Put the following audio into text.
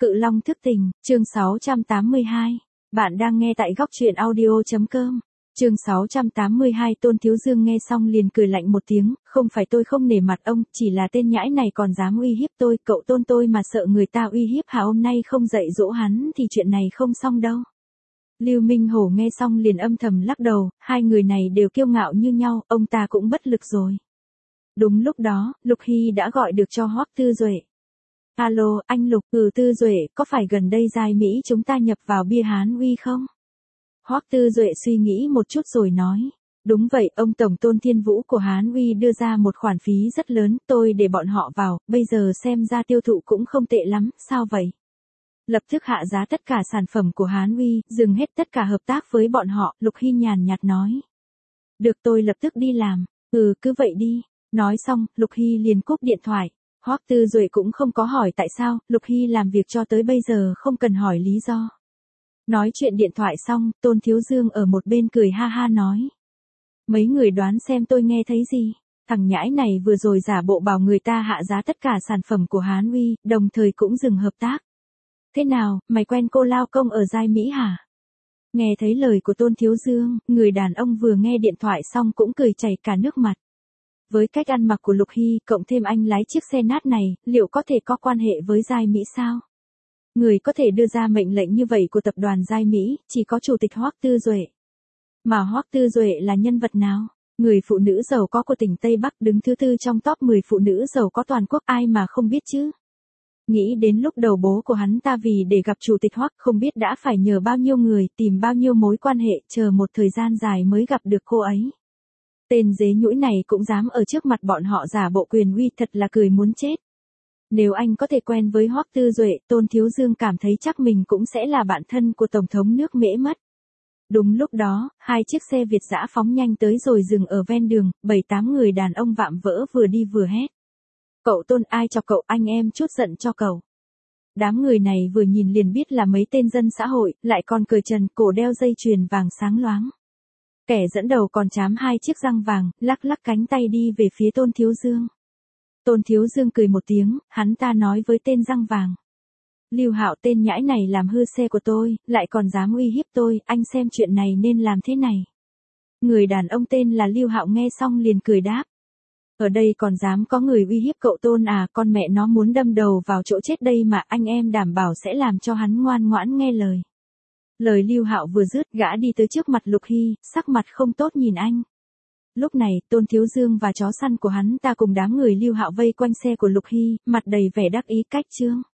Cự Long thức tỉnh, chương 682. Bạn đang nghe tại góc truyện audio.com. Chương 682. Tôn Thiếu Dương nghe xong liền cười lạnh một tiếng, không phải tôi không nể mặt ông, chỉ là tên nhãi này còn dám uy hiếp tôi, cậu Tôn tôi mà sợ người ta uy hiếp hả? Hôm nay không dạy dỗ hắn thì chuyện này không xong đâu. Lưu Minh Hổ nghe xong liền âm thầm lắc đầu, hai người này đều kiêu ngạo như nhau, ông ta cũng bất lực rồi. Đúng lúc đó, Lục Hy đã gọi được cho Hoắc Tư Duệ. Alo, anh Lục, Tư Duệ, có phải gần đây Giai Mỹ chúng ta nhập vào bia Hán Uy không? Hoắc Tư Duệ suy nghĩ một chút rồi nói. Đúng vậy, ông Tổng Tôn Thiên Vũ của Hán Uy đưa ra một khoản phí rất lớn, tôi để bọn họ vào, bây giờ xem ra tiêu thụ cũng không tệ lắm, sao vậy? Lập tức hạ giá tất cả sản phẩm của Hán Uy, dừng hết tất cả hợp tác với bọn họ, Lục Hy nhàn nhạt nói. Được, tôi lập tức đi làm, cứ vậy đi. Nói xong, Lục Hy liền cúp điện thoại. Hoắc Tư Duệ cũng không có hỏi tại sao, Lục Hy làm việc cho tới bây giờ không cần hỏi lý do. Nói chuyện điện thoại xong, Tôn Thiếu Dương ở một bên cười ha ha nói. Mấy người đoán xem tôi nghe thấy gì? Thằng nhãi này vừa rồi giả bộ bảo người ta hạ giá tất cả sản phẩm của Hán Uy, đồng thời cũng dừng hợp tác. Thế nào, mày quen cô lao công ở Giai Mỹ hả? Nghe thấy lời của Tôn Thiếu Dương, người đàn ông vừa nghe điện thoại xong cũng cười chảy cả nước mặt. Với cách ăn mặc của Lục Hy, cộng thêm anh lái chiếc xe nát này, liệu có thể có quan hệ với Giai Mỹ sao? Người có thể đưa ra mệnh lệnh như vậy của tập đoàn Giai Mỹ, chỉ có chủ tịch Hoắc Tư Duệ. Mà Hoắc Tư Duệ là nhân vật nào? Người phụ nữ giàu có của tỉnh Tây Bắc, đứng thứ tư trong top 10 phụ nữ giàu có toàn quốc, ai mà không biết chứ? Nghĩ đến lúc đầu bố của hắn ta vì để gặp chủ tịch Hoắc không biết đã phải nhờ bao nhiêu người, tìm bao nhiêu mối quan hệ, chờ một thời gian dài mới gặp được cô ấy. Tên dế nhũi này cũng dám ở trước mặt bọn họ giả bộ quyền uy, thật là cười muốn chết. Nếu anh có thể quen với Hoắc Tư Duệ, Tôn Thiếu Dương cảm thấy chắc mình cũng sẽ là bạn thân của Tổng thống nước Mễ mất. Đúng lúc đó, hai chiếc xe Việt dã phóng nhanh tới rồi dừng ở ven đường, 7-8 người đàn ông vạm vỡ vừa đi vừa hét. Cậu Tôn, ai cho cậu, anh em chút giận cho cậu. Đám người này vừa nhìn liền biết là mấy tên dân xã hội, lại còn cởi trần, cổ đeo dây chuyền vàng sáng loáng. Kẻ dẫn đầu còn trám hai chiếc răng vàng, lắc lắc cánh tay đi về phía Tôn Thiếu Dương. Tôn Thiếu Dương cười một tiếng, hắn ta nói với tên răng vàng. Lưu Hạo, tên nhãi này làm hư xe của tôi, lại còn dám uy hiếp tôi, anh xem chuyện này nên làm thế này. Người đàn ông tên là Lưu Hạo nghe xong liền cười đáp. Ở đây còn dám có người uy hiếp cậu Tôn à, con mẹ nó muốn đâm đầu vào chỗ chết đây mà, anh em đảm bảo sẽ làm cho hắn ngoan ngoãn nghe lời. Lời Lưu Hạo vừa dứt, gã đi tới trước mặt Lục Hy, sắc mặt không tốt nhìn anh. Lúc này, Tôn Thiếu Dương và chó săn của hắn ta cùng đám người Lưu Hạo vây quanh xe của Lục Hy, mặt đầy vẻ đắc ý cách trương.